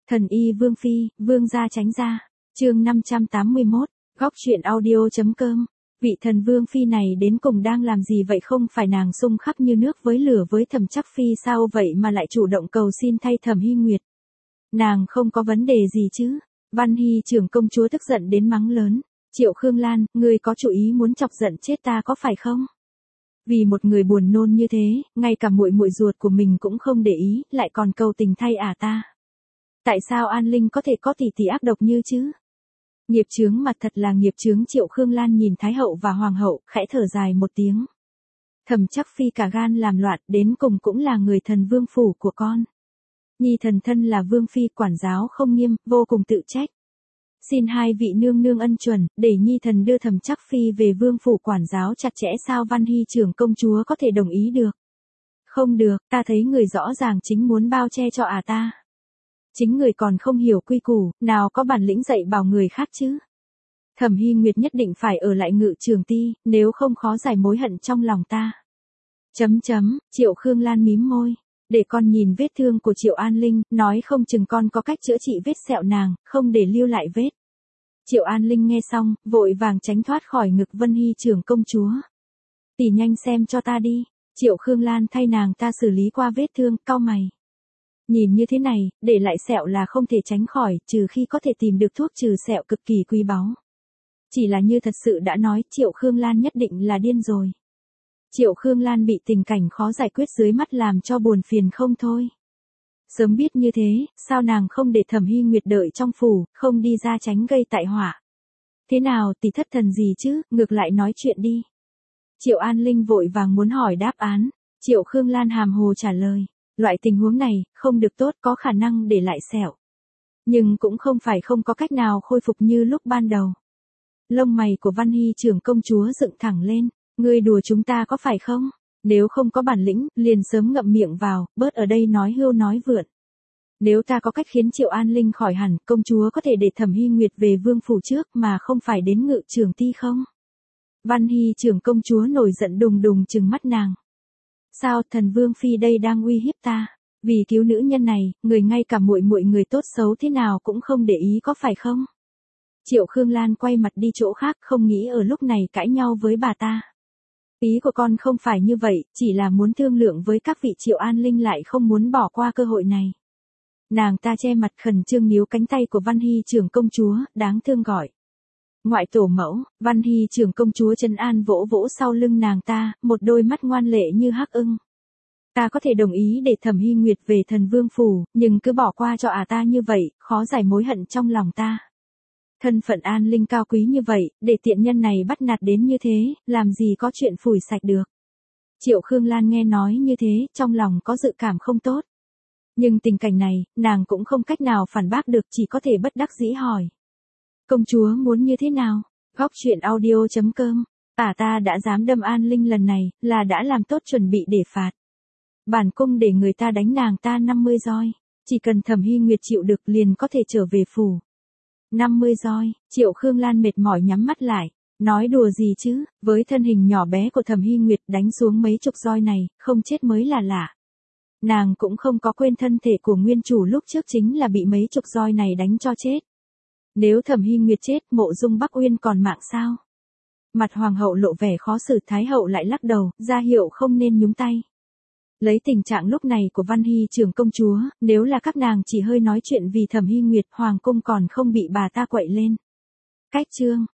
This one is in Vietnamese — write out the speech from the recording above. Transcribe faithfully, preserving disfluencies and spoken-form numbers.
Thần y Vương Phi, Vương gia tránh ra. Chương năm trăm tám mươi mốt, góc truyện audio.com. Vị thần Vương Phi này đến cùng đang làm gì vậy, không phải nàng xung khắp như nước với lửa với Thẩm Trắc Phi sao vậy mà lại chủ động cầu xin thay Thẩm Hy Nguyệt. Nàng không có vấn đề gì chứ? Văn Hy trưởng công chúa tức giận đến mắng lớn. Triệu Khương Lan, ngươi có chủ ý muốn chọc giận chết ta có phải không? Vì một người buồn nôn như thế, ngay cả muội muội ruột của mình cũng không để ý, lại còn cầu tình thay à ta. Tại sao An Linh có thể có tỷ tỷ ác độc như chứ? Nghiệp chướng mặt thật là nghiệp chướng. Triệu Khương Lan nhìn Thái hậu và Hoàng hậu, khẽ thở dài một tiếng. Thẩm Trắc Phi cả gan làm loạn, đến cùng cũng là người thần vương phủ của con. Nhi thần thân là vương phi, quản giáo không nghiêm, vô cùng tự trách. Xin hai vị nương nương ân chuẩn, để nhi thần đưa Thẩm Trắc Phi về vương phủ quản giáo chặt chẽ. Sao Văn Hy trưởng công chúa có thể đồng ý được? Không được, ta thấy người rõ ràng chính muốn bao che cho à ta. Chính người còn không hiểu quy củ, nào có bản lĩnh dạy bảo người khác chứ. Thẩm Hy Nguyệt nhất định phải ở lại Ngự Trường Ti, nếu không khó giải mối hận trong lòng ta. Chấm chấm, Triệu Khương Lan mím môi. Để con nhìn vết thương của Triệu An Linh, nói không chừng con có cách chữa trị vết sẹo nàng, không để lưu lại vết. Triệu An Linh nghe xong, vội vàng tránh thoát khỏi ngực Vân Hy trưởng công chúa. Tỷ nhanh xem cho ta đi. Triệu Khương Lan thay nàng ta xử lý qua vết thương, cau mày. Nhìn như thế này, để lại sẹo là không thể tránh khỏi, trừ khi có thể tìm được thuốc trừ sẹo cực kỳ quý báu. Chỉ là như thật sự đã nói, Triệu Khương Lan nhất định là điên rồi. Triệu Khương Lan bị tình cảnh khó giải quyết dưới mắt làm cho buồn phiền không thôi. Sớm biết như thế, sao nàng không để Thẩm Hy Nguyệt đợi trong phủ, không đi ra tránh gây tai họa. Thế nào tỷ thất thần gì chứ, ngược lại nói chuyện đi. Triệu An Linh vội vàng muốn hỏi đáp án. Triệu Khương Lan hàm hồ trả lời. Loại tình huống này, không được tốt, có khả năng để lại sẹo. Nhưng cũng không phải không có cách nào khôi phục như lúc ban đầu. Lông mày của Văn Hy trưởng công chúa dựng thẳng lên. Ngươi đùa chúng ta có phải không? Nếu không có bản lĩnh, liền sớm ngậm miệng vào, bớt ở đây nói hưu nói vượn. Nếu ta có cách khiến Triệu An Linh khỏi hẳn, công chúa có thể để Thẩm Hy Nguyệt về vương phủ trước mà không phải đến Ngự Trường Ti không? Văn Hy trưởng công chúa nổi giận đùng đùng trừng mắt nàng. Sao thần vương phi đây đang uy hiếp ta? Vì cứu nữ nhân này, người ngay cả muội muội người tốt xấu thế nào cũng không để ý có phải không? Triệu Khương Lan quay mặt đi chỗ khác, không nghĩ ở lúc này cãi nhau với bà ta. Ý của con không phải như vậy, chỉ là muốn thương lượng với các vị. Triệu An Linh lại không muốn bỏ qua cơ hội này. Nàng ta che mặt khẩn trương níu cánh tay của Văn Hy trưởng công chúa, đáng thương gọi. Ngoại tổ mẫu. Văn Hy trưởng công chúa trấn an vỗ vỗ sau lưng nàng ta, một đôi mắt ngoan lệ như hắc ưng. Ta có thể đồng ý để Thẩm Hy Nguyệt về thần vương phủ, nhưng cứ bỏ qua cho à ta như vậy, khó giải mối hận trong lòng ta. Thân phận An Linh cao quý như vậy, để tiện nhân này bắt nạt đến như thế, làm gì có chuyện phủi sạch được. Triệu Khương Lan nghe nói như thế, trong lòng có dự cảm không tốt. Nhưng tình cảnh này, nàng cũng không cách nào phản bác được, chỉ có thể bất đắc dĩ hỏi. Công chúa muốn như thế nào? Góc truyện audio.com. Ả ta đã dám đâm An Linh lần này, là đã làm tốt chuẩn bị để phạt. Bản cung để người ta đánh nàng ta năm mươi roi. Chỉ cần Thẩm Hy Nguyệt chịu được liền có thể trở về phủ. năm mươi roi, Triệu Khương Lan mệt mỏi nhắm mắt lại. Nói đùa gì chứ, với thân hình nhỏ bé của Thẩm Hy Nguyệt đánh xuống mấy chục roi này, không chết mới là lạ. Nàng cũng không có quên thân thể của nguyên chủ lúc trước chính là bị mấy chục roi này đánh cho chết. Nếu Thẩm Hy Nguyệt chết, Mộ Dung Bắc Uyên còn mạng sao? Mặt Hoàng hậu lộ vẻ khó xử, Thái hậu lại lắc đầu, ra hiệu không nên nhúng tay. Lấy tình trạng lúc này của Văn Hy trưởng công chúa, nếu là các nàng chỉ hơi nói chuyện vì Thẩm Hy Nguyệt, Hoàng cung còn không bị bà ta quậy lên. Cách chương.